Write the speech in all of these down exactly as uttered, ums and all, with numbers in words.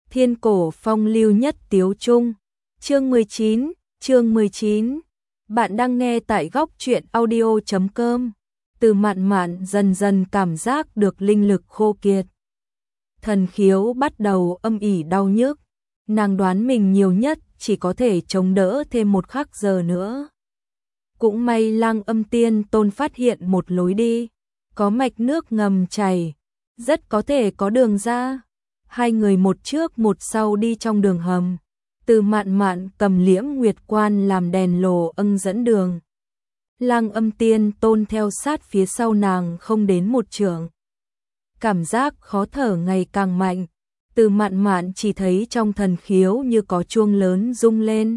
Thiên cổ phong lưu nhất tiếu trung. Chương mười chín, chương mười chín. Bạn đang nghe tại góc truyện audio chấm com. Từ Mạn Mạn dần dần cảm giác được linh lực khô kiệt. Thần khiếu bắt đầu âm ỉ đau nhức. Nàng đoán mình nhiều nhất chỉ có thể chống đỡ thêm một khắc giờ nữa. Cũng may Lang Âm Tiên Tôn phát hiện một lối đi, có mạch nước ngầm chảy, rất có thể có đường ra. Hai người một trước một sau đi trong đường hầm. Từ Mạn Mạn cầm liễm nguyệt quan làm đèn lồ âng dẫn đường. Lang Âm Tiên Tôn theo sát phía sau nàng không đến một trượng. Cảm giác khó thở ngày càng mạnh. Từ Mạn Mạn chỉ thấy trong thần khiếu như có chuông lớn rung lên,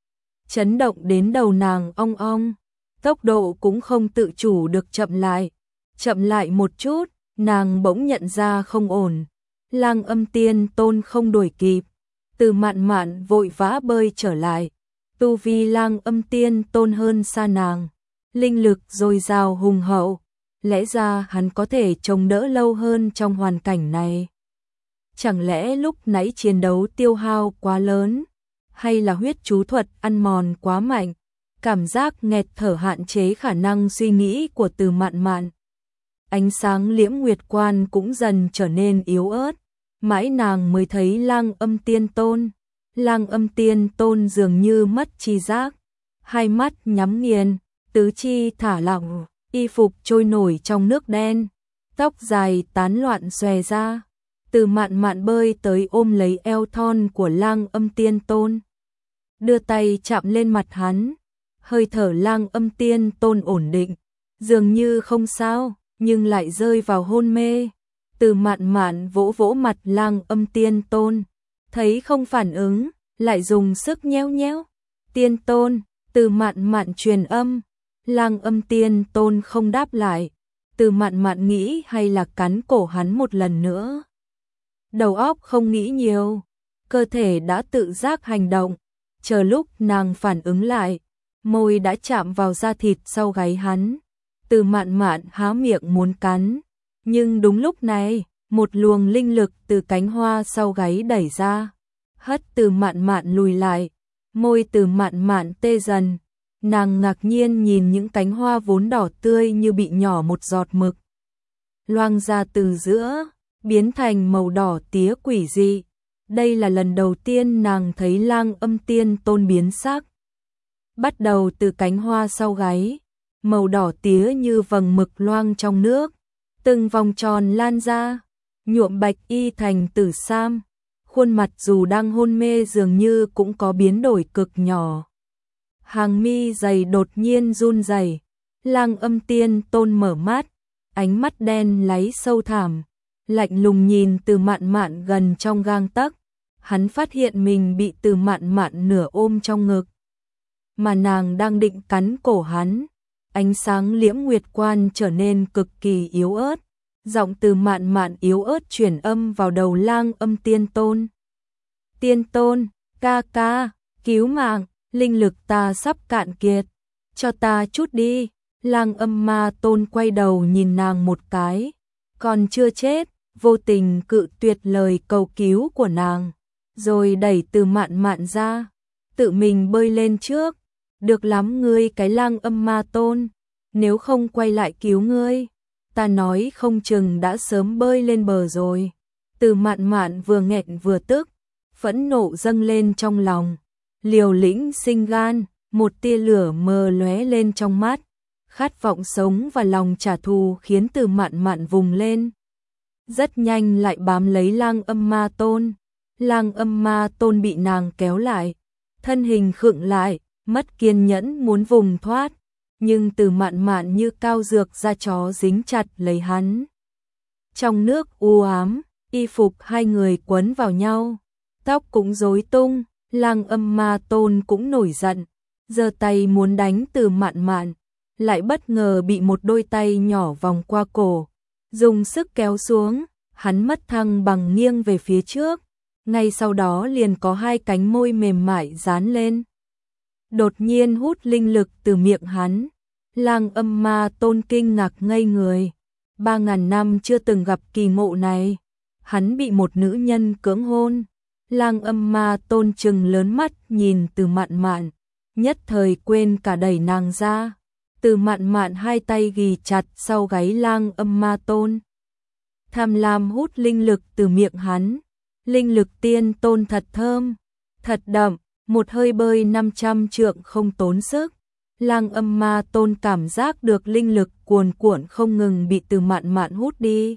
chấn động đến đầu nàng ong ong. Tốc độ cũng không tự chủ được chậm lại. Chậm lại một chút, nàng bỗng nhận ra không ổn. Lang Âm Tiên Tôn không đuổi kịp. Từ Mạn Mạn vội vã bơi trở lại. Tu vi Lang Âm Tiên Tôn hơn xa nàng, linh lực dồi dào hùng hậu, lẽ ra hắn có thể chống đỡ lâu hơn trong hoàn cảnh này. Chẳng lẽ lúc nãy chiến đấu tiêu hao quá lớn, hay là huyết chú thuật ăn mòn quá mạnh? Cảm giác nghẹt thở hạn chế khả năng suy nghĩ của Từ Mạn Mạn. Ánh sáng liễm nguyệt quan cũng dần trở nên yếu ớt. Mãi nàng mới thấy Lang Âm Tiên Tôn. Lang Âm Tiên Tôn dường như mất tri giác, hai mắt nhắm nghiền, tứ chi thả lỏng, y phục trôi nổi trong nước đen, tóc dài tán loạn xòe ra. Từ Mạn Mạn bơi tới ôm lấy eo thon của Lang Âm Tiên Tôn, đưa tay chạm lên mặt hắn. Hơi thở Lang Âm Tiên Tôn ổn định, dường như không sao, nhưng lại rơi vào hôn mê. Từ Mạn Mạn vỗ vỗ mặt Lang Âm Tiên Tôn, thấy không phản ứng, lại dùng sức nhéo nhéo. Tiên Tôn, Từ Mạn Mạn truyền âm. Lang Âm Tiên Tôn không đáp lại. Từ Mạn Mạn nghĩ hay là cắn cổ hắn một lần nữa. Đầu óc không nghĩ nhiều, cơ thể đã tự giác hành động. Chờ lúc nàng phản ứng lại, môi đã chạm vào da thịt sau gáy hắn. Từ Mạn Mạn há miệng muốn cắn, nhưng đúng lúc này, một luồng linh lực từ cánh hoa sau gáy đẩy ra, hất Từ Mạn Mạn lùi lại. Môi Từ Mạn Mạn tê dần, nàng ngạc nhiên nhìn những cánh hoa vốn đỏ tươi như bị nhỏ một giọt mực, loang ra từ giữa, biến thành màu đỏ tía quỷ dị. Đây là lần đầu tiên nàng thấy Lang Âm Tiên Tôn biến sắc. Bắt đầu từ cánh hoa sau gáy, màu đỏ tía như vầng mực loang trong nước, từng vòng tròn lan ra, nhuộm bạch y thành tử sam. Khuôn mặt dù đang hôn mê dường như cũng có biến đổi cực nhỏ. Hàng mi dày đột nhiên run rẩy. Lang Âm Tiên Tôn mở mắt, ánh mắt đen láy sâu thẳm, lạnh lùng nhìn Từ Mạn Mạn gần trong gang tấc. Hắn phát hiện mình bị Từ Mạn Mạn nửa ôm trong ngực, mà nàng đang định cắn cổ hắn. Ánh sáng liễm nguyệt quan trở nên cực kỳ yếu ớt. Giọng Từ Mạn Mạn yếu ớt truyền âm vào đầu Lang Âm Tiên Tôn. Tiên Tôn, ca ca, cứu mạng, linh lực ta sắp cạn kiệt, cho ta chút đi. Lang Âm Ma Tôn quay đầu nhìn nàng một cái, còn chưa chết, vô tình cự tuyệt lời cầu cứu của nàng, rồi đẩy Từ Mạn Mạn ra, tự mình bơi lên trước. Được lắm ngươi cái Lang Âm Ma Tôn, nếu không quay lại cứu ngươi, ta nói không chừng đã sớm bơi lên bờ rồi. Từ Mạn Mạn vừa nghẹn vừa tức, phẫn nộ dâng lên trong lòng, liều lĩnh sinh gan, một tia lửa mờ lóe lên trong mắt. Khát vọng sống và lòng trả thù khiến Từ Mạn Mạn vùng lên, rất nhanh lại bám lấy Lang Âm Ma Tôn. Lang Âm Ma Tôn bị nàng kéo lại, thân hình khựng lại, mất kiên nhẫn muốn vùng thoát, nhưng Từ Mạn Mạn như cao dược da chó dính chặt lấy hắn. Trong nước u ám, y phục hai người quấn vào nhau, tóc cũng rối tung. Lang Âm Ma Tôn cũng nổi giận, giơ tay muốn đánh Từ Mạn Mạn, lại bất ngờ bị một đôi tay nhỏ vòng qua cổ, dùng sức kéo xuống. Hắn mất thăng bằng nghiêng về phía trước, ngay sau đó liền có hai cánh môi mềm mại dán lên, đột nhiên hút linh lực từ miệng hắn. Lang Âm Ma Tôn kinh ngạc ngây người, ba ngàn năm chưa từng gặp kỳ ngộ này. Hắn bị một nữ nhân cưỡng hôn, Lang Âm Ma Tôn trừng lớn mắt nhìn Từ Mạn Mạn, nhất thời quên cả đẩy nàng ra. Từ Mạn Mạn hai tay ghì chặt sau gáy Lang Âm Ma Tôn, tham lam hút linh lực từ miệng hắn. Linh lực tiên tôn thật thơm, thật đậm, một hơi bơi năm trăm trượng không tốn sức. Lang Âm Ma Tôn cảm giác được linh lực cuồn cuộn không ngừng bị Từ Mạn Mạn hút đi.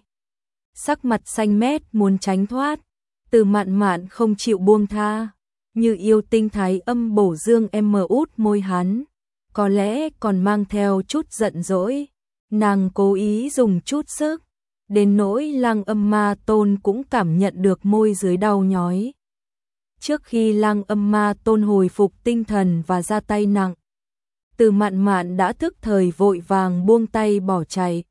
Sắc mặt xanh mét muốn tránh thoát, Từ Mạn Mạn không chịu buông tha, như yêu tinh thái âm bổ dương em mờ út môi hắn, có lẽ còn mang theo chút giận dỗi. Nàng cố ý dùng chút sức, đến nỗi Lang Âm Ma Tôn cũng cảm nhận được môi dưới đau nhói. Trước khi Lang Âm Ma Tôn hồi phục tinh thần và ra tay nặng, Từ Mạn Mạn đã thức thời vội vàng buông tay bỏ chạy.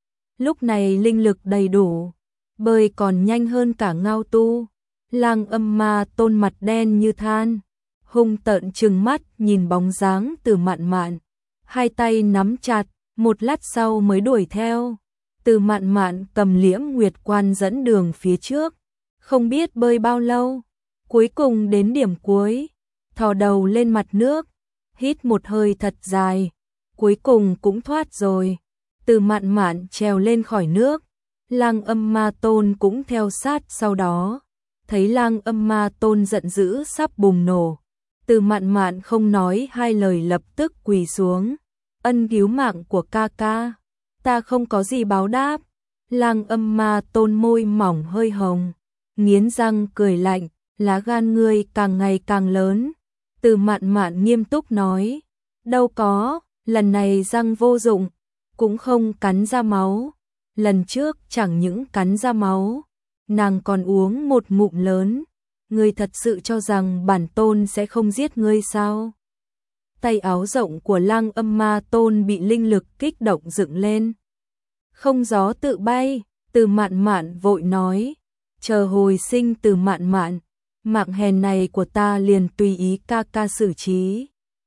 Lúc này linh lực đầy đủ, bơi còn nhanh hơn cả Ngao Tu. Lang Âm Ma Tôn mặt đen như than, hung tợn trừng mắt nhìn bóng dáng Từ Mạn Mạn, hai tay nắm chặt, một lát sau mới đuổi theo. Từ Mạn Mạn cầm Liễm Nguyệt Quan dẫn đường phía trước, không biết bơi bao lâu, cuối cùng đến điểm cuối, thò đầu lên mặt nước, hít một hơi thật dài, cuối cùng cũng thoát rồi. Từ Mạn Mạn trèo lên khỏi nước, Lang Âm Ma Tôn cũng theo sát sau đó. Thấy Lang Âm Ma Tôn giận dữ sắp bùng nổ, Từ Mạn Mạn không nói hai lời lập tức quỳ xuống. Ân cứu mạng của ca ca, ta không có gì báo đáp. Lang Âm Ma Tôn môi mỏng hơi hồng, nghiến răng cười lạnh, lá gan ngươi càng ngày càng lớn. Từ Mạn Mạn nghiêm túc nói, đâu có, lần này răng vô dụng, cũng không cắn ra máu. Lần trước chẳng những cắn ra máu, nàng còn uống một ngụm lớn. Ngươi thật sự cho rằng bản tôn sẽ không giết ngươi sao? Tay áo rộng của Lang Âm Ma Tôn bị linh lực kích động dựng lên, không gió tự bay. Từ Mạn Mạn vội nói, chờ hồi sinh Từ Mạn Mạn, mạng hèn này của ta liền tùy ý ca ca xử trí.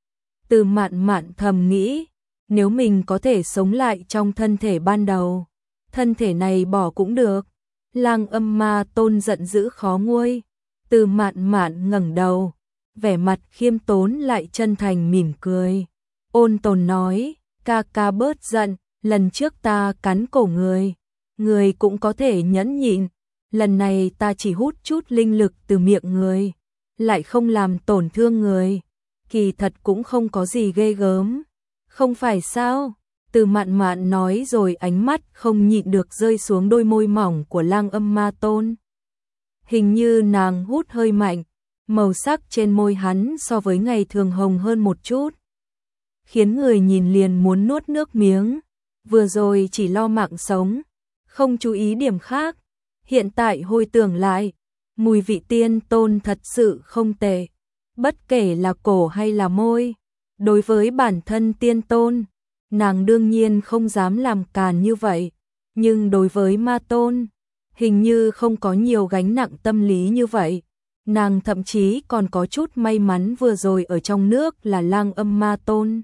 Từ Mạn Mạn thầm nghĩ, nếu mình có thể sống lại trong thân thể ban đầu, thân thể này bỏ cũng được. Lang Âm Ma Tôn giận dữ khó nguôi. Từ Mạn Mạn ngẩng đầu, vẻ mặt khiêm tốn lại chân thành mỉm cười, ôn tồn nói, ca ca bớt giận, lần trước ta cắn cổ người, người cũng có thể nhẫn nhịn, lần này ta chỉ hút chút linh lực từ miệng người, lại không làm tổn thương người, kỳ thật cũng không có gì ghê gớm, không phải sao? Từ Mạn Mạn nói rồi ánh mắt không nhịn được rơi xuống đôi môi mỏng của Lang Âm Ma Tôn. Hình như nàng hút hơi mạnh, màu sắc trên môi hắn so với ngày thường hồng hơn một chút, khiến người nhìn liền muốn nuốt nước miếng. Vừa rồi chỉ lo mạng sống, không chú ý điểm khác, hiện tại hồi tưởng lại, mùi vị tiên tôn thật sự không tệ, bất kể là cổ hay là môi. Đối với bản thân tiên tôn, nàng đương nhiên không dám làm càn như vậy, nhưng đối với ma tôn, hình như không có nhiều gánh nặng tâm lý như vậy. Nàng thậm chí còn có chút may mắn vừa rồi ở trong nước là Lang Âm Ma Tôn.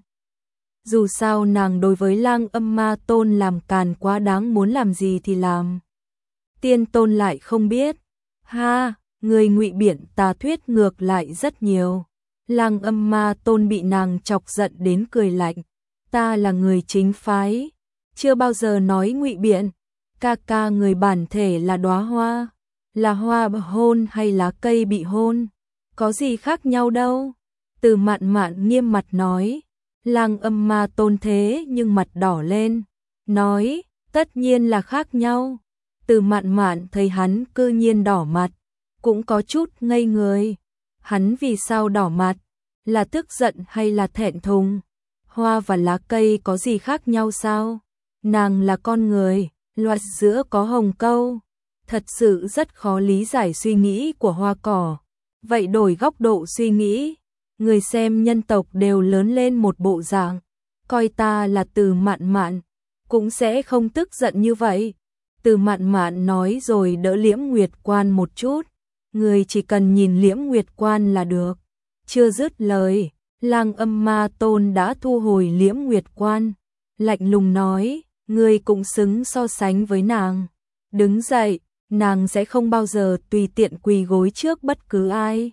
Dù sao nàng đối với Lang Âm Ma Tôn làm càn quá đáng, muốn làm gì thì làm. Tiên tôn lại không biết. Ha, người ngụy biện tà thuyết ngược lại rất nhiều. Lang Âm Ma Tôn bị nàng chọc giận đến cười lạnh. Ta là người chính phái, chưa bao giờ nói ngụy biện. Ca ca người bản thể là đóa hoa, là hoa hôn hay lá cây bị hôn, có gì khác nhau đâu. Từ Mạn Mạn nghiêm mặt nói. Lang Âm Ma Tôn thế nhưng mặt đỏ lên, nói, tất nhiên là khác nhau. Từ Mạn Mạn thấy hắn cư nhiên đỏ mặt, cũng có chút ngây người. Hắn vì sao đỏ mặt? Là tức giận hay là thẹn thùng? Hoa và lá cây có gì khác nhau sao? Nàng là con người, loạt giữa có hồng câu. Thật sự rất khó lý giải suy nghĩ của hoa cỏ. Vậy đổi góc độ suy nghĩ, người xem nhân tộc đều lớn lên một bộ dạng, coi ta là Từ Mạn Mạn, cũng sẽ không tức giận như vậy. Từ Mạn Mạn nói rồi đỡ Liễm Nguyệt Quan một chút, người chỉ cần nhìn Liễm Nguyệt Quan là được. Chưa dứt lời, Lang Âm Ma Tôn đã thu hồi Liễm Nguyệt Quan, lạnh lùng nói, người cũng xứng so sánh với nàng. Đứng dậy, nàng sẽ không bao giờ tùy tiện quỳ gối trước bất cứ ai.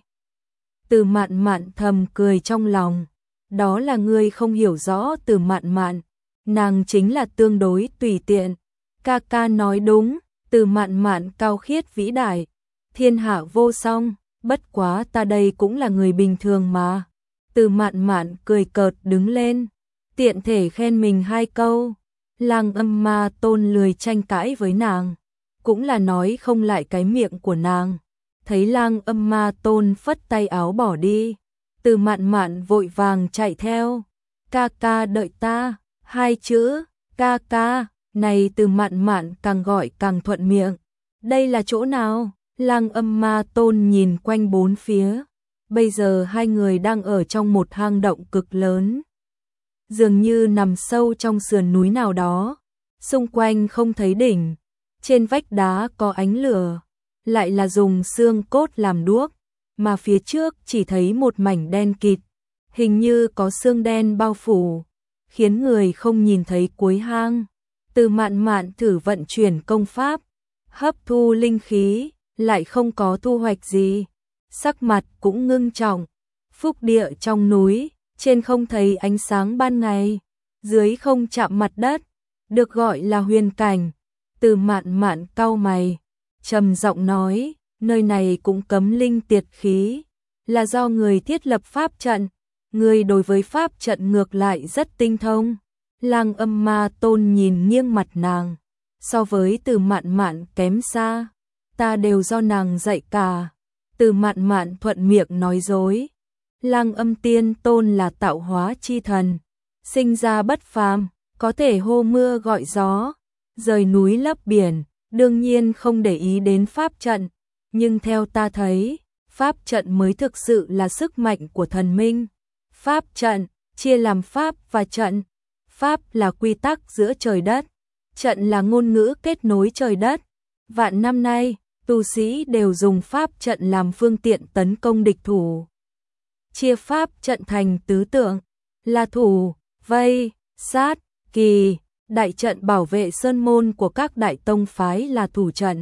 Từ Mạn Mạn thầm cười trong lòng, đó là ngươi không hiểu rõ Từ Mạn Mạn, nàng chính là tương đối tùy tiện. Ca ca nói đúng, Từ Mạn Mạn cao khiết vĩ đại, thiên hạ vô song, bất quá ta đây cũng là người bình thường mà. Từ Mạn Mạn cười cợt đứng lên, tiện thể khen mình hai câu. Lang Âm Ma Tôn lười tranh cãi với nàng, cũng là nói không lại cái miệng của nàng. Thấy Lang Âm Ma Tôn phất tay áo bỏ đi, Từ Mạn Mạn vội vàng chạy theo. Ca ca đợi ta, hai chữ, ca ca, này Từ Mạn Mạn càng gọi càng thuận miệng. Đây là chỗ nào? Lang Âm Ma Tôn nhìn quanh bốn phía. Bây giờ hai người đang ở trong một hang động cực lớn, dường như nằm sâu trong sườn núi nào đó, xung quanh không thấy đỉnh, trên vách đá có ánh lửa, lại là dùng xương cốt làm đuốc, mà phía trước chỉ thấy một mảnh đen kịt, hình như có xương đen bao phủ, khiến người không nhìn thấy cuối hang. Từ Mạn Mạn thử vận chuyển công pháp, hấp thu linh khí, lại không có thu hoạch gì, sắc mặt cũng ngưng trọng. Phúc địa trong núi, trên không thấy ánh sáng ban ngày, dưới không chạm mặt đất, được gọi là huyền cảnh. Từ Mạn Mạn cau mày, trầm giọng nói, nơi này cũng cấm linh tiệt khí, là do người thiết lập pháp trận, người đối với pháp trận ngược lại rất tinh thông. Lang Âm Ma Tôn nhìn nghiêng mặt nàng, so với Từ Mạn Mạn kém xa, ta đều do nàng dạy cả. Từ Mạn Mạn thuận miệng nói dối. Lang Âm Tiên Tôn là tạo hóa chi thần, sinh ra bất phàm, có thể hô mưa gọi gió, rời núi lấp biển, đương nhiên không để ý đến pháp trận, nhưng theo ta thấy, pháp trận mới thực sự là sức mạnh của thần minh. Pháp trận chia làm pháp và trận. Pháp là quy tắc giữa trời đất, trận là ngôn ngữ kết nối trời đất. Vạn năm nay, tu sĩ đều dùng pháp trận làm phương tiện tấn công địch thủ. Chia pháp trận thành tứ tượng, là thủ, vây, sát, kỳ. Đại trận bảo vệ sơn môn của các đại tông phái là thủ trận,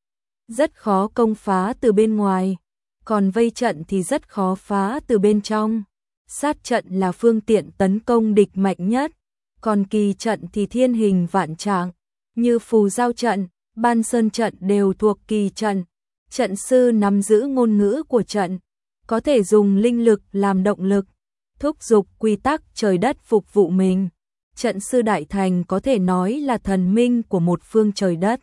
rất khó công phá từ bên ngoài, còn vây trận thì rất khó phá từ bên trong. Sát trận là phương tiện tấn công địch mạnh nhất, còn kỳ trận thì thiên hình vạn trạng, như phù giao trận, ban sơn trận đều thuộc kỳ trận. Trận sư nắm giữ ngôn ngữ của trận, có thể dùng linh lực làm động lực, thúc giục quy tắc trời đất phục vụ mình. Trận sư đại thành có thể nói là thần minh của một phương trời đất.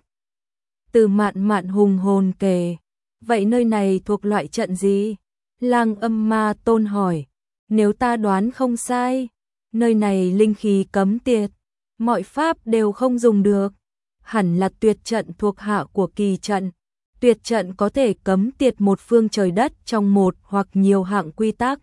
Từ Mạn Mạn hùng hồn kể, vậy nơi này thuộc loại trận gì? Lang Âm Ma Tôn hỏi, nếu ta đoán không sai, nơi này linh khí cấm tiệt, mọi pháp đều không dùng được, hẳn là tuyệt trận thuộc hạ của kỳ trận. Tuyệt trận có thể cấm tiệt một phương trời đất trong một hoặc nhiều hạng quy tắc.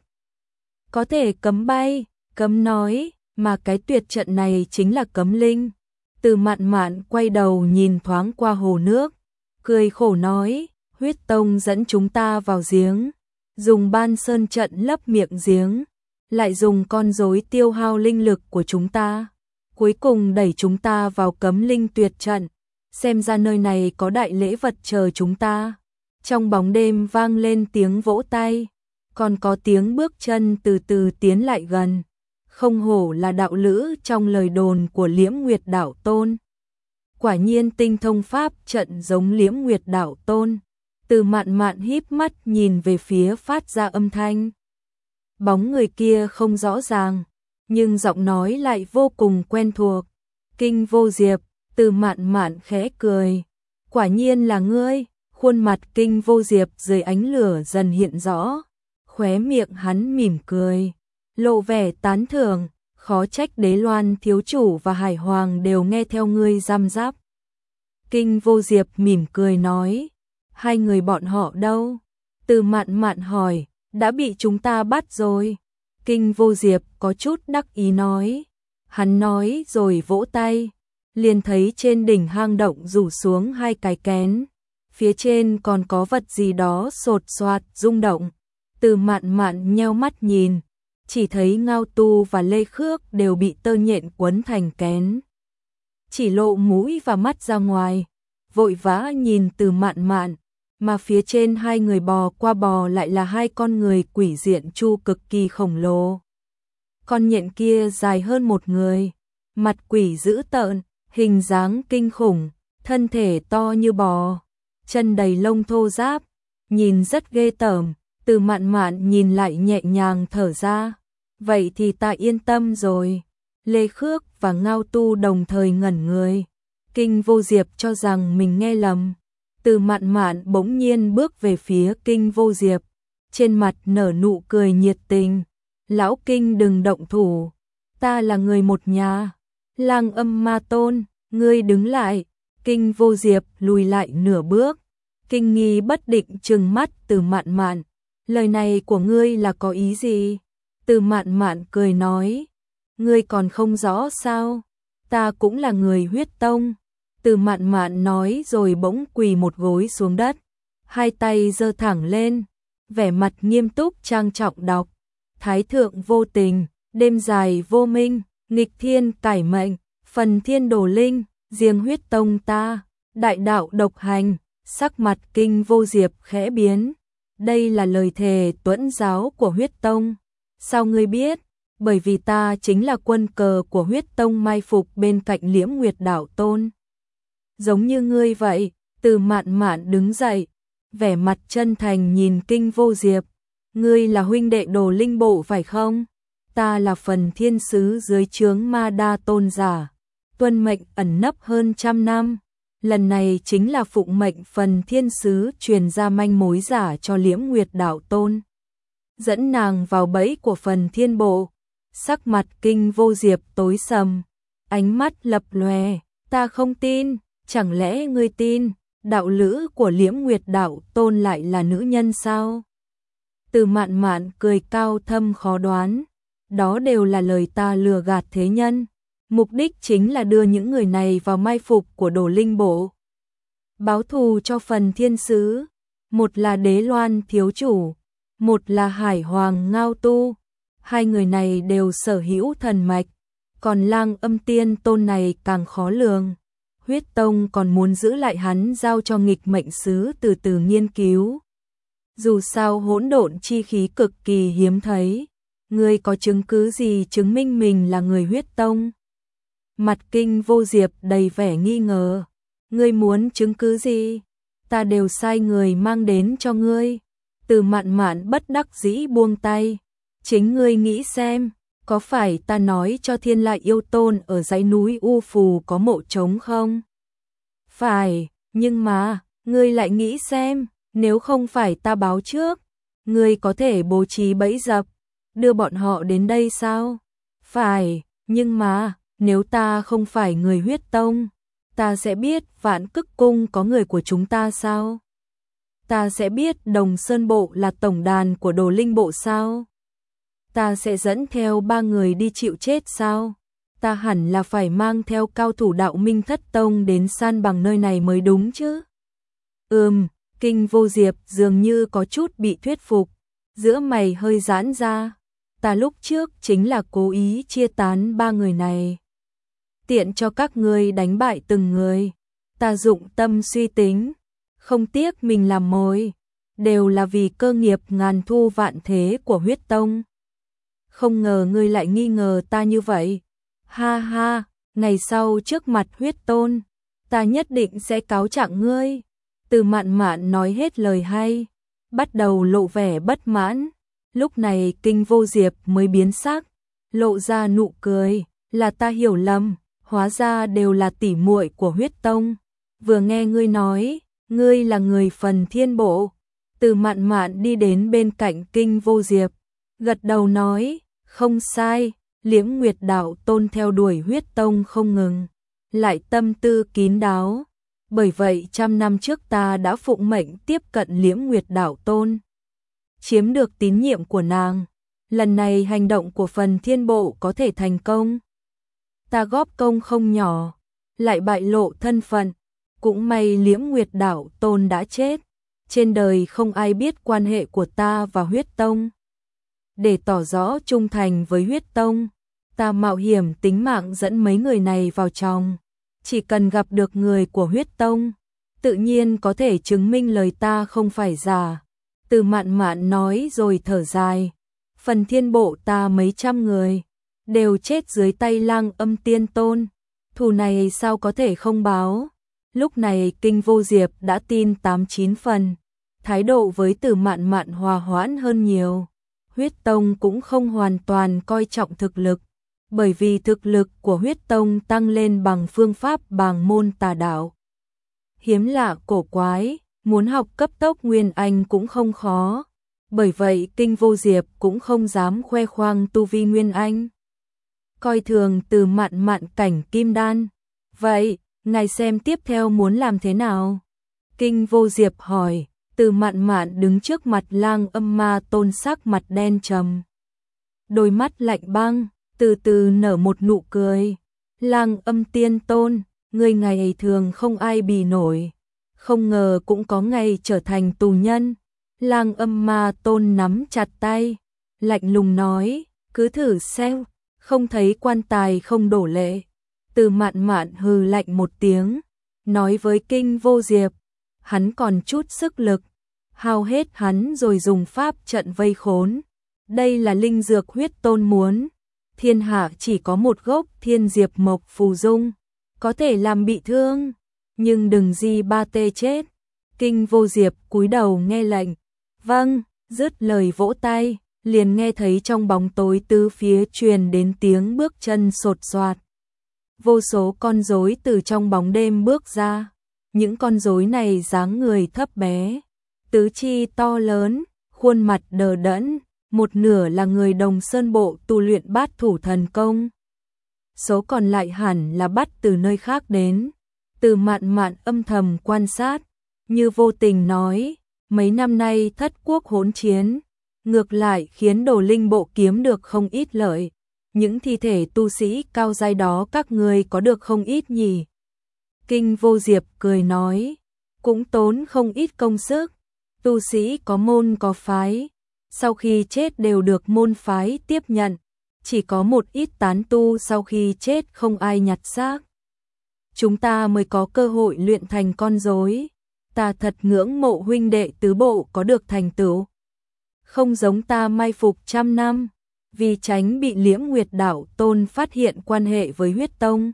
Có thể cấm bay, cấm nói, mà cái tuyệt trận này chính là cấm linh. Từ Mạn Mạn quay đầu nhìn thoáng qua hồ nước, cười khổ nói, huyết tông dẫn chúng ta vào giếng, dùng ban sơn trận lấp miệng giếng, lại dùng con rối tiêu hao linh lực của chúng ta, cuối cùng đẩy chúng ta vào cấm linh tuyệt trận. Xem ra nơi này có đại lễ vật chờ chúng ta. Trong bóng đêm vang lên tiếng vỗ tay, còn có tiếng bước chân từ từ tiến lại gần. Không hổ là đạo lữ trong lời đồn của Liễm Nguyệt Đạo Tôn. Quả nhiên tinh thông pháp trận giống Liễm Nguyệt Đạo Tôn. Từ Mạn Mạn híp mắt nhìn về phía phát ra âm thanh. Bóng người kia không rõ ràng, nhưng giọng nói lại vô cùng quen thuộc. Kinh Vô Diệp. Từ Mạn Mạn khẽ cười, quả nhiên là ngươi. Khuôn mặt Kinh Vô Diệp dưới ánh lửa dần hiện rõ, khóe miệng hắn mỉm cười, lộ vẻ tán thưởng, khó trách Đế Loan thiếu chủ và Hải Hoàng đều nghe theo ngươi giam giáp. Kinh Vô Diệp mỉm cười nói, hai người bọn họ đâu? Từ Mạn Mạn hỏi, đã bị chúng ta bắt rồi. Kinh Vô Diệp có chút đắc ý nói, hắn nói rồi vỗ tay. Liền thấy trên đỉnh hang động rủ xuống hai cái kén, phía trên còn có vật gì đó sột soạt rung động. Từ Mạn Mạn nheo mắt nhìn, chỉ thấy Ngao Tu và Lê Khước đều bị tơ nhện quấn thành kén, chỉ lộ mũi và mắt ra ngoài, vội vã nhìn Từ Mạn Mạn, mà phía trên hai người bò qua bò lại là hai con người quỷ diện chu cực kỳ khổng lồ. Con nhện kia dài hơn một người, mặt quỷ dữ tợn, hình dáng kinh khủng, thân thể to như bò, chân đầy lông thô ráp, nhìn rất ghê tởm. Từ Mạn Mạn nhìn lại nhẹ nhàng thở ra, vậy thì ta yên tâm rồi. Lê Khước và Ngao Tu đồng thời ngẩn người. Kinh Vô Diệp cho rằng mình nghe lầm. Từ Mạn Mạn bỗng nhiên bước về phía Kinh Vô Diệp, trên mặt nở nụ cười nhiệt tình. Lão Kinh đừng động thủ, ta là người một nhà. Lang Âm Ma Tôn, ngươi đứng lại. Kinh Vô Diệp lùi lại nửa bước, kinh nghi bất định trừng mắt Từ Mạn Mạn. Lời này của ngươi là có ý gì? Từ Mạn Mạn cười nói, ngươi còn không rõ sao? Ta cũng là người huyết tông. Từ Mạn Mạn nói rồi bỗng quỳ một gối xuống đất, hai tay giơ thẳng lên, vẻ mặt nghiêm túc trang trọng đọc: Thái thượng vô tình, đêm dài vô minh, nghịch thiên cải mệnh, phần thiên đổ linh, riêng huyết tông ta, đại đạo độc hành. Sắc mặt Kinh Vô Diệp khẽ biến. Đây là lời thề tuẫn giáo của huyết tông. Sao ngươi biết? Bởi vì ta chính là quân cờ của huyết tông mai phục bên cạnh Liễm Nguyệt Đạo Tôn. Giống như ngươi vậy. Từ Mạn Mạn đứng dậy, vẻ mặt chân thành nhìn Kinh Vô Diệp. Ngươi là huynh đệ Đồ Linh Bộ phải không? Ta là phần thiên sứ dưới trướng Ma Đa Tôn giả, tuân mệnh ẩn nấp hơn trăm năm. Lần này chính là phụng mệnh phần thiên sứ truyền ra manh mối giả cho Liễm Nguyệt Đạo Tôn, dẫn nàng vào bẫy của phần thiên bộ. Sắc mặt Kinh Vô Diệp tối sầm, ánh mắt lập lòe. Ta không tin. Chẳng lẽ ngươi tin đạo lữ của Liễm Nguyệt Đạo Tôn lại là nữ nhân sao? Từ Mạn Mạn cười cao thâm khó đoán. Đó đều là lời ta lừa gạt thế nhân. Mục đích chính là đưa những người này vào mai phục của Đồ Linh Bộ, báo thù cho phần thiên sứ. Một là Đế Loan thiếu chủ, một là Hải Hoàng Ngao Tu. Hai người này đều sở hữu thần mạch, còn Lang Âm Tiên Tôn này càng khó lường. Huyết tông còn muốn giữ lại hắn giao cho nghịch mệnh sứ từ từ nghiên cứu. Dù sao hỗn độn chi khí cực kỳ hiếm thấy. Ngươi có chứng cứ gì chứng minh mình là người huyết tông? Mặt Kinh Vô Diệp đầy vẻ nghi ngờ. Ngươi muốn chứng cứ gì? Ta đều sai người mang đến cho ngươi. Từ Mạn Mạn bất đắc dĩ buông tay. Chính ngươi nghĩ xem, có phải ta nói cho Thiên Lại Yêu Tôn ở dãy núi U Phù có mộ trống không? Phải, nhưng mà, ngươi lại nghĩ xem, nếu không phải ta báo trước, ngươi có thể bố trí bẫy dập, đưa bọn họ đến đây sao? Phải, nhưng mà, nếu ta không phải người huyết tông, ta sẽ biết Vạn Cức Cung có người của chúng ta sao? Ta sẽ biết Đồng Sơn Bộ là tổng đàn của Đồ Linh Bộ sao? Ta sẽ dẫn theo ba người đi chịu chết sao? Ta hẳn là phải mang theo cao thủ Đạo Minh Thất Tông đến san bằng nơi này mới đúng chứ? Ừm, Kinh Vô Diệp dường như có chút bị thuyết phục, giữa mày hơi giãn ra. Ta lúc trước chính là cố ý chia tán ba người này, tiện cho các ngươi đánh bại từng người. Ta dụng tâm suy tính, không tiếc mình làm mồi, đều là vì cơ nghiệp ngàn thu vạn thế của huyết tông. Không ngờ ngươi lại nghi ngờ ta như vậy. Ha ha, ngày sau trước mặt huyết tôn, ta nhất định sẽ cáo trạng ngươi. Từ Mạn Mạn nói hết lời hay, bắt đầu lộ vẻ bất mãn. Lúc này Kinh Vô Diệp mới biến sắc, lộ ra nụ cười. Là ta hiểu lầm, hóa ra đều là tỉ muội của huyết tông. Vừa nghe ngươi nói, ngươi là người phần thiên bộ. Từ Mạn Mạn đi đến bên cạnh Kinh Vô Diệp, gật đầu nói, không sai, Liễm Nguyệt Đạo Tôn theo đuổi huyết tông không ngừng, lại tâm tư kín đáo. Bởi vậy trăm năm trước ta đã phụng mệnh tiếp cận Liễm Nguyệt Đạo Tôn, chiếm được tín nhiệm của nàng. Lần này hành động của phần thiên bộ có thể thành công, ta góp công không nhỏ, lại bại lộ thân phận. Cũng may Liễm Nguyệt Đạo Tôn đã chết, trên đời không ai biết quan hệ của ta và huyết tông. Để tỏ rõ trung thành với huyết tông, ta mạo hiểm tính mạng dẫn mấy người này vào trong. Chỉ cần gặp được người của huyết tông, tự nhiên có thể chứng minh lời ta không phải giả. Từ Mạn Mạn nói rồi thở dài, phần thiên bộ ta mấy trăm người, đều chết dưới tay Lang Âm Tiên Tôn, thù này sao có thể không báo. Lúc này Kinh Vô Diệp đã tin tám chín phần, thái độ với Từ Mạn Mạn hòa hoãn hơn nhiều. Huyết Tông cũng không hoàn toàn coi trọng thực lực, bởi vì thực lực của Huyết Tông tăng lên bằng phương pháp bàng môn tà đạo. Hiếm lạ cổ quái, muốn học cấp tốc Nguyên Anh cũng không khó, bởi vậy Kinh Vô Diệp cũng không dám khoe khoang tu vi Nguyên Anh. Coi thường Từ Mạn Mạn cảnh kim đan. Vậy, ngài xem tiếp theo muốn làm thế nào? Kinh Vô Diệp hỏi. Từ Mạn Mạn đứng trước mặt Lang Âm Ma Tôn, sắc mặt đen trầm, đôi mắt lạnh băng, từ từ nở một nụ cười. Lang Âm Tiên Tôn, người ngày thường không ai bì nổi, không ngờ cũng có ngày trở thành tù nhân. Lang Âm Ma Tôn nắm chặt tay, lạnh lùng nói, cứ thử xem, không thấy quan tài không đổ lệ. Từ Mạn Mạn hừ lạnh một tiếng, nói với Kinh Vô Diệp, hắn còn chút sức lực, hao hết hắn rồi dùng pháp trận vây khốn. Đây là linh dược Huyết Tôn muốn, thiên hạ chỉ có một gốc Thiên Diệp Mộc phù dung, có thể làm bị thương, nhưng đừng di ba tê chết. Kinh Vô Diệp cúi đầu nghe lệnh, vâng, dứt lời vỗ tay, liền nghe thấy trong bóng tối tứ phía truyền đến tiếng bước chân sột soạt. Vô số con rối từ trong bóng đêm bước ra, những con rối này dáng người thấp bé, tứ chi to lớn, khuôn mặt đờ đẫn, một nửa là người Đồng Sơn bộ tu luyện bát thủ thần công, số còn lại hẳn là bắt từ nơi khác đến. Từ Mạn Mạn âm thầm quan sát, như vô tình nói, mấy năm nay thất quốc hỗn chiến, ngược lại khiến Đồ Linh bộ kiếm được không ít lợi. Những thi thể tu sĩ cao giai đó các người có được không ít nhỉ? Kinh Vô Diệp cười nói, cũng tốn không ít công sức, tu sĩ có môn có phái, sau khi chết đều được môn phái tiếp nhận, chỉ có một ít tán tu sau khi chết không ai nhặt xác. Chúng ta mới có cơ hội luyện thành con rối, ta thật ngưỡng mộ huynh đệ tứ bộ có được thành tựu. Không giống ta mai phục trăm năm, vì tránh bị Liễm Nguyệt Đạo Tôn phát hiện quan hệ với Huyết Tông,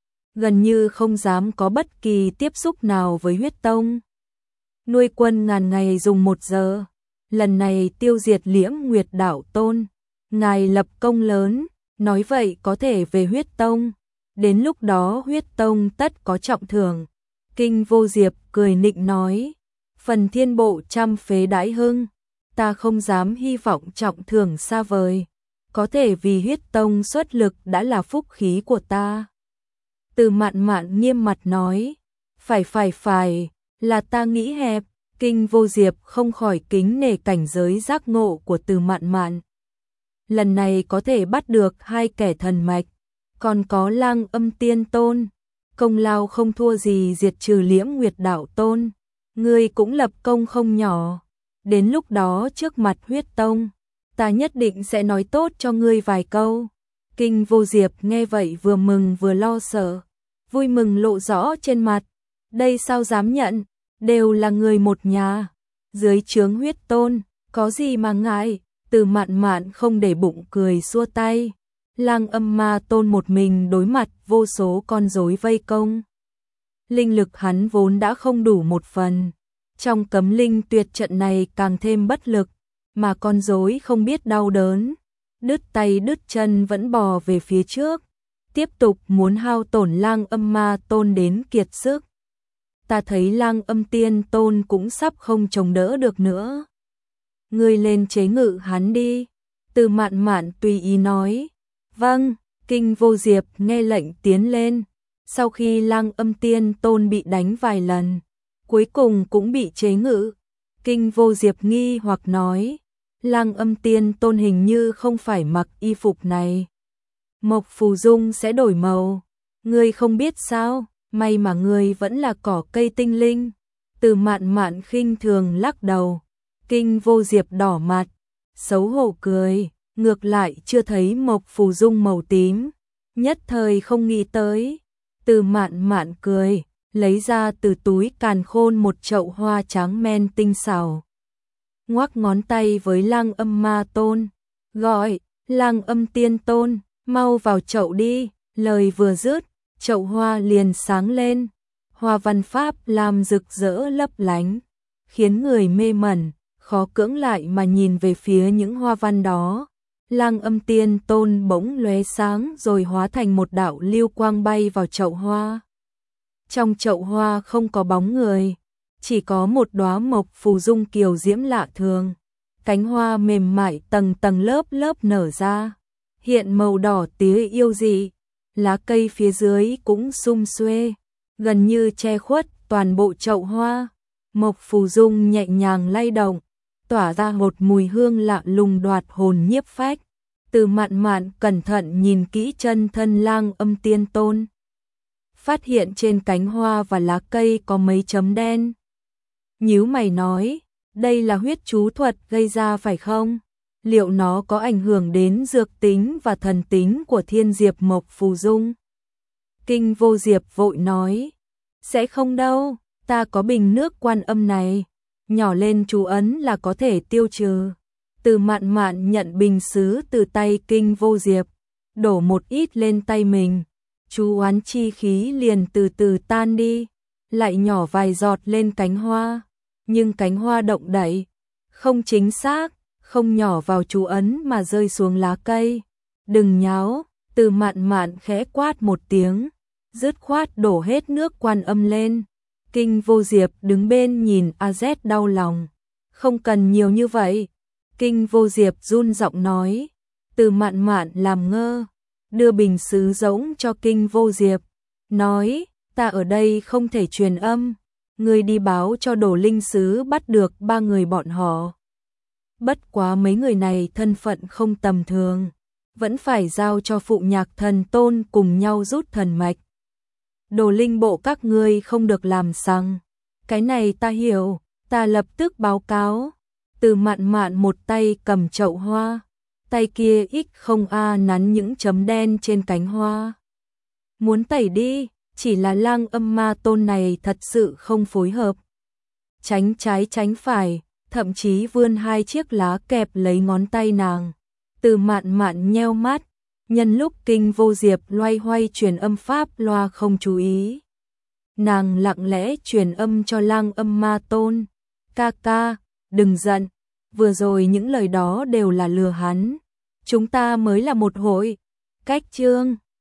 gần như không dám có bất kỳ tiếp xúc nào với Huyết Tông. Nuôi quân ngàn ngày dùng một giờ, lần này tiêu diệt Liễm Nguyệt Đạo Tôn, ngài lập công lớn, nói vậy có thể về Huyết Tông, đến lúc đó Huyết Tông tất có trọng thưởng. Kinh Vô Diệp cười nịnh nói, phần thiên bộ trăm phế đãi hưng, ta không dám hy vọng trọng thưởng xa vời, có thể vì Huyết Tông xuất lực đã là phúc khí của ta. Từ Mạn Mạn nghiêm mặt nói, phải phải phải, là ta nghĩ hẹp. Kinh Vô Diệp không khỏi kính nể cảnh giới giác ngộ của Từ Mạn Mạn. Lần này có thể bắt được hai kẻ thần mạch, còn có Lang Âm Tiên Tôn, công lao không thua gì diệt trừ Liễm Nguyệt Đạo Tôn, ngươi cũng lập công không nhỏ. Đến lúc đó trước mặt Huyết Tông, ta nhất định sẽ nói tốt cho ngươi vài câu. Kinh Vô Diệp nghe vậy vừa mừng vừa lo sợ, vui mừng lộ rõ trên mặt, đây sao dám nhận, đều là người một nhà, dưới trướng Huyết Tôn, có gì mà ngại. Từ Mạn Mạn không để bụng cười xua tay. Lang Âm Ma Tôn một mình đối mặt vô số con rối vây công, linh lực hắn vốn đã không đủ một phần, trong cấm linh tuyệt trận này càng thêm bất lực, mà con rối không biết đau đớn, đứt tay đứt chân vẫn bò về phía trước, tiếp tục muốn hao tổn Lang Âm Ma Tôn đến kiệt sức. Ta thấy Lang Âm Tiên Tôn cũng sắp không chống đỡ được nữa, ngươi lên chế ngự hắn đi. Từ Mạn Mạn tùy ý nói, vâng. Kinh Vô Diệp nghe lệnh tiến lên, sau khi Lang Âm Tiên Tôn bị đánh vài lần, cuối cùng cũng bị chế ngự. Kinh Vô Diệp nghi hoặc nói, Lang Âm Tiên Tôn hình như không phải mặc y phục này, mộc phù dung sẽ đổi màu, ngươi không biết sao, may mà ngươi vẫn là cỏ cây tinh linh. Từ Mạn Mạn khinh thường lắc đầu. Kinh Vô Diệp đỏ mặt, xấu hổ cười, ngược lại chưa thấy mộc phù dung màu tím, nhất thời không nghĩ tới. Từ Mạn Mạn cười, lấy ra từ túi càn khôn một chậu hoa trắng men tinh xảo. Ngoắc ngón tay với Lăng Âm Ma Tôn, gọi, Lăng Âm Tiên Tôn, mau vào chậu đi, lời vừa dứt, chậu hoa liền sáng lên, hoa văn pháp làm rực rỡ lấp lánh, khiến người mê mẩn, khó cưỡng lại mà nhìn về phía những hoa văn đó. Lăng Âm Tiên Tôn bỗng lóe sáng rồi hóa thành một đạo lưu quang bay vào chậu hoa. Trong chậu hoa không có bóng người, chỉ có một đóa mộc phù dung kiều diễm lạ thường. Cánh hoa mềm mại tầng tầng lớp lớp nở ra, hiện màu đỏ tía yêu dị. Lá cây phía dưới cũng sum xuê, gần như che khuất toàn bộ chậu hoa. Mộc phù dung nhẹ nhàng lay động, tỏa ra một mùi hương lạ lùng đoạt hồn nhiếp phách. Từ Mạn Mạn cẩn thận nhìn kỹ chân thân Lăng Âm Tiên Tôn, phát hiện trên cánh hoa và lá cây có mấy chấm đen. Nhíu mày nói, đây là huyết chú thuật gây ra phải không? Liệu nó có ảnh hưởng đến dược tính và thần tính của thiên diệp mộc phù dung? Kinh Vô Diệp vội nói, sẽ không đâu, ta có bình nước Quan Âm này, nhỏ lên chú ấn là có thể tiêu trừ. Từ Mạn Mạn nhận bình sứ từ tay Kinh Vô Diệp, đổ một ít lên tay mình, chú oán chi khí liền từ từ tan đi, lại nhỏ vài giọt lên cánh hoa, nhưng cánh hoa động đậy, không chính xác, không nhỏ vào chú ấn mà rơi xuống lá cây. Đừng nháo, Từ Mạn Mạn khẽ quát một tiếng, dứt khoát đổ hết nước Quan Âm lên. Kinh Vô Diệp đứng bên nhìn a dét đau lòng, không cần nhiều như vậy. Kinh Vô Diệp run giọng nói, Từ Mạn Mạn làm ngơ, đưa bình sứ rỗng cho Kinh Vô Diệp, nói, ta ở đây không thể truyền âm, ngươi đi báo cho Đồ Linh Sứ bắt được ba người bọn họ. Bất quá mấy người này thân phận không tầm thường, vẫn phải giao cho Phụ Nhạc Thần Tôn cùng nhau rút thần mạch. Đồ Linh bộ các ngươi không được làm sằng. Cái này ta hiểu, ta lập tức báo cáo. Từ Mạn Mạn một tay cầm chậu hoa, tay kia ít không a nắn những chấm đen trên cánh hoa. Muốn tẩy đi, chỉ là Lăng Âm Ma Tôn này thật sự không phối hợp. Tránh trái tránh phải, thậm chí vươn hai chiếc lá kẹp lấy ngón tay nàng. Từ Mạn Mạn nheo mắt, nhân lúc Kinh Vô Diệp loay hoay truyền âm pháp loa không chú ý. Nàng lặng lẽ truyền âm cho Lăng Âm Ma Tôn, ca ca, đừng giận, vừa rồi những lời đó đều là lừa hắn. Chúng ta mới là một hội, cách chương.